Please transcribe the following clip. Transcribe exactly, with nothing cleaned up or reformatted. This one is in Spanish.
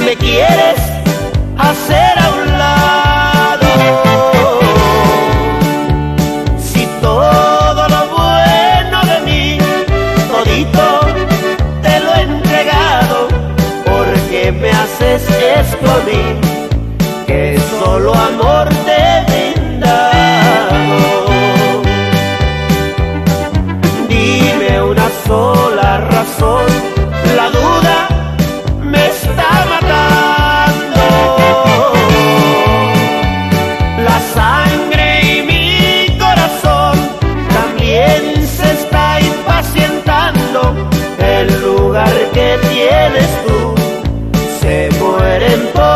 me quieres hacer a un lado. Si todo lo bueno de mí, todito te lo he entregado, porque me haces esto a mí, que solo amor te he brindado. Dime una sola razón, la duda me está matando. La sangre y mi corazón también se está impacientando. El lugar que tienes tú se mueren por